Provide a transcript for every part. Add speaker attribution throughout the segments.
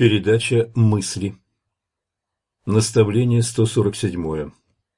Speaker 1: Передача мысли. Наставление 147.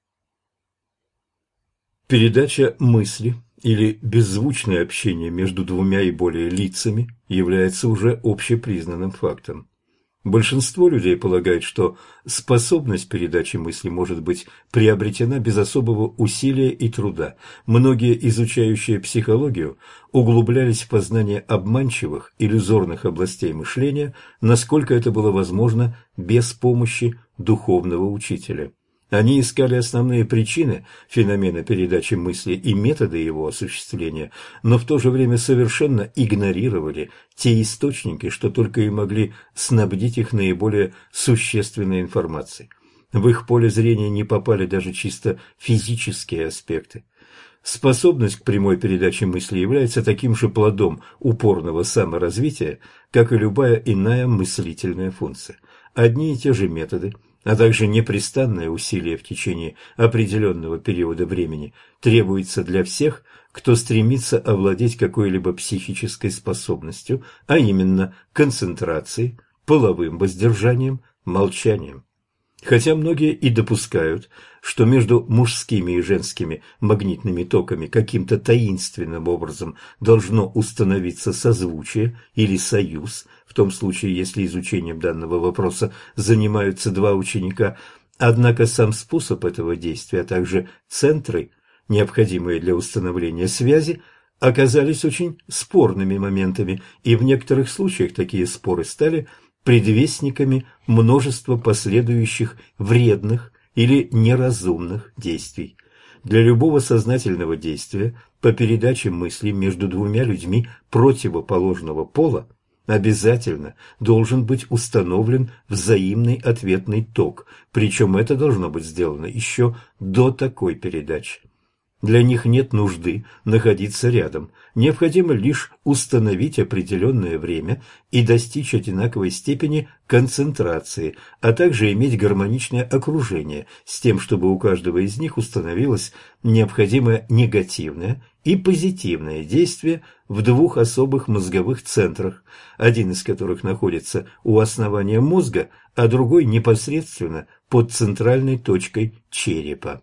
Speaker 1: Передача мысли или беззвучное общение между двумя и более лицами является уже общепризнанным фактом. Большинство людей полагает, что способность передачи мысли может быть приобретена без особого усилия и труда. Многие, изучающие психологию, углублялись в познание обманчивых, иллюзорных областей мышления, насколько это было возможно без помощи духовного учителя. Они искали основные причины феномена передачи мысли и методы его осуществления, но в то же время совершенно игнорировали те источники, что только и могли снабдить их наиболее существенной информацией. В их поле зрения не попали даже чисто физические аспекты. Способность к прямой передаче мысли является таким же плодом упорного саморазвития, как и любая иная мыслительная функция. Одни и те же методы, а также непрестанное усилие в течение определенного периода времени требуется для всех, кто стремится овладеть какой-либо психической способностью, а именно концентрацией, половым воздержанием, молчанием. Хотя многие и допускают, что между мужскими и женскими магнитными токами каким-то таинственным образом должно установиться созвучие или союз, в том случае, если изучением данного вопроса занимаются два ученика, однако сам способ этого действия, а также центры, необходимые для установления связи, оказались очень спорными моментами, и в некоторых случаях такие споры стали предвестниками множества последующих вредных или неразумных действий. Для любого сознательного действия по передаче мыслей между двумя людьми противоположного пола обязательно должен быть установлен взаимный ответный ток, причем это должно быть сделано еще до такой передачи. Для них нет нужды находиться рядом, необходимо лишь установить определенное время и достичь одинаковой степени концентрации, а также иметь гармоничное окружение с тем, чтобы у каждого из них установилось необходимое негативное и позитивное действие в двух особых мозговых центрах, один из которых находится у основания мозга, а другой непосредственно под центральной точкой черепа.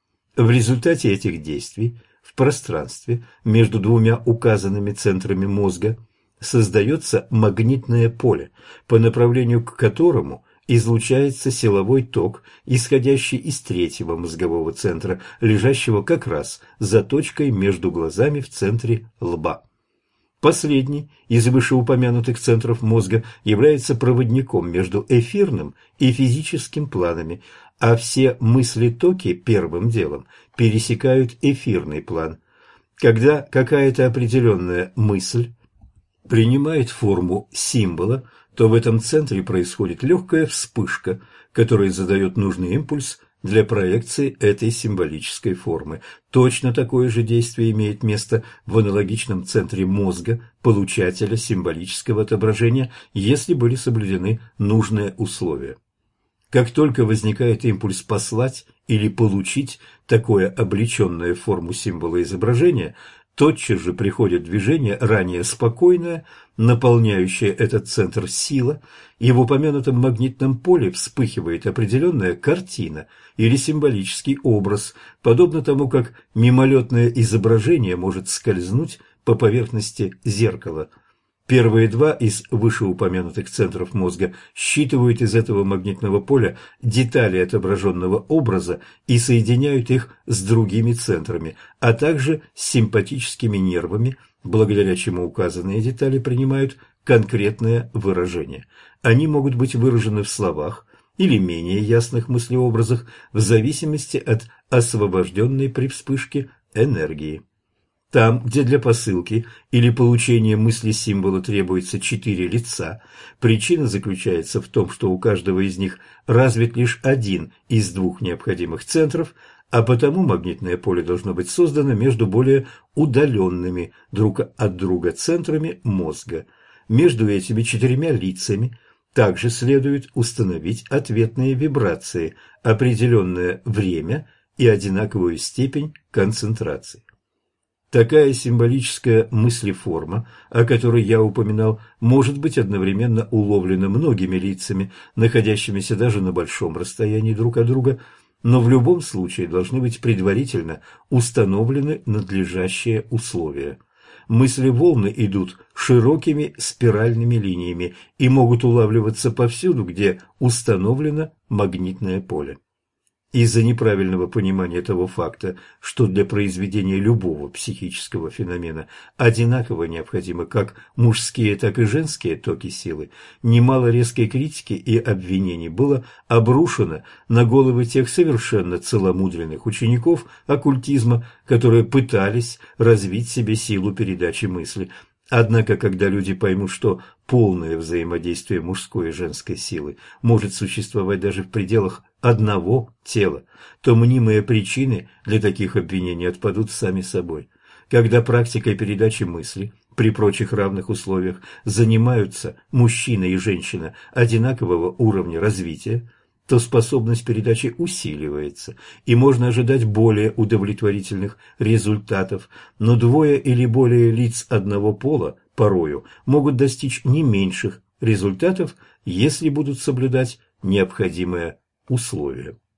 Speaker 1: В результате этих действий в пространстве между двумя указанными центрами мозга создается магнитное поле, по направлению к которому излучается силовой ток, исходящий из третьего мозгового центра, лежащего как раз за точкой между глазами в центре лба. Последний из вышеупомянутых центров мозга является проводником между эфирным и физическим планами, а все мысли-токи первым делом пересекают эфирный план. Когда какая-то определенная мысль принимает форму символа, то в этом центре происходит легкая вспышка, которая задает нужный импульс для проекции этой символической формы. Точно такое же действие имеет место в аналогичном центре мозга получателя символического отображения, если были соблюдены нужные условия. Как только возникает импульс послать или получить такое облеченное в форму символа изображение, тотчас же приходит в движение ранее спокойное, наполняющее этот центр сила, и в упомянутом магнитном поле вспыхивает определенная картина или символический образ, подобно тому, как мимолетное изображение может скользнуть по поверхности зеркала. Первые два из вышеупомянутых центров мозга считывают из этого магнитного поля детали отображенного образа и соединяют их с другими центрами, а также с симпатическими нервами, благодаря чему указанные детали принимают конкретное выражение. Они могут быть выражены в словах или менее ясных мыслеобразах в зависимости от освобожденной при вспышке энергии. Там, где для посылки или получения мысли-символа требуется 4 лица, причина заключается в том, что у каждого из них развит лишь один из двух необходимых центров, а потому магнитное поле должно быть создано между более удаленными друг от друга центрами мозга. Между этими 4 лицами также следует установить ответные вибрации, определенное время и одинаковую степень концентрации. Такая символическая мыслеформа, о которой я упоминал, может быть одновременно уловлена многими лицами, находящимися даже на большом расстоянии друг от друга, но в любом случае должны быть предварительно установлены надлежащие условия. Мысли-волны идут широкими спиральными линиями и могут улавливаться повсюду, где установлено магнитное поле. Из-за неправильного понимания того факта, что для произведения любого психического феномена одинаково необходимы как мужские, так и женские токи силы, немало резкой критики и обвинений было обрушено на головы тех совершенно целомудренных учеников оккультизма, которые пытались развить в себе силу передачи мысли. Однако, когда люди поймут, что полное взаимодействие мужской и женской силы может существовать даже в пределах одного тела, то мнимые причины для таких обвинений отпадут сами собой. Когда практикой передачи мысли при прочих равных условиях занимаются мужчина и женщина одинакового уровня развития, то способность передачи усиливается, и можно ожидать более удовлетворительных результатов, но двое или более лиц одного пола порою могут достичь не меньших результатов, если будут соблюдать необходимые условия.